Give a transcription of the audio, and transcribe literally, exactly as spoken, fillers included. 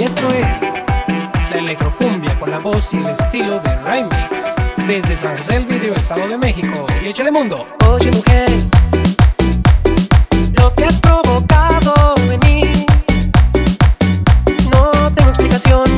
Y esto es la electrocumbia con la voz y el estilo de Remix, desde San José del Vidrio, Estado de México. Y échale mundo. Oye mujer, lo que has provocado en mí, no tengo explicación.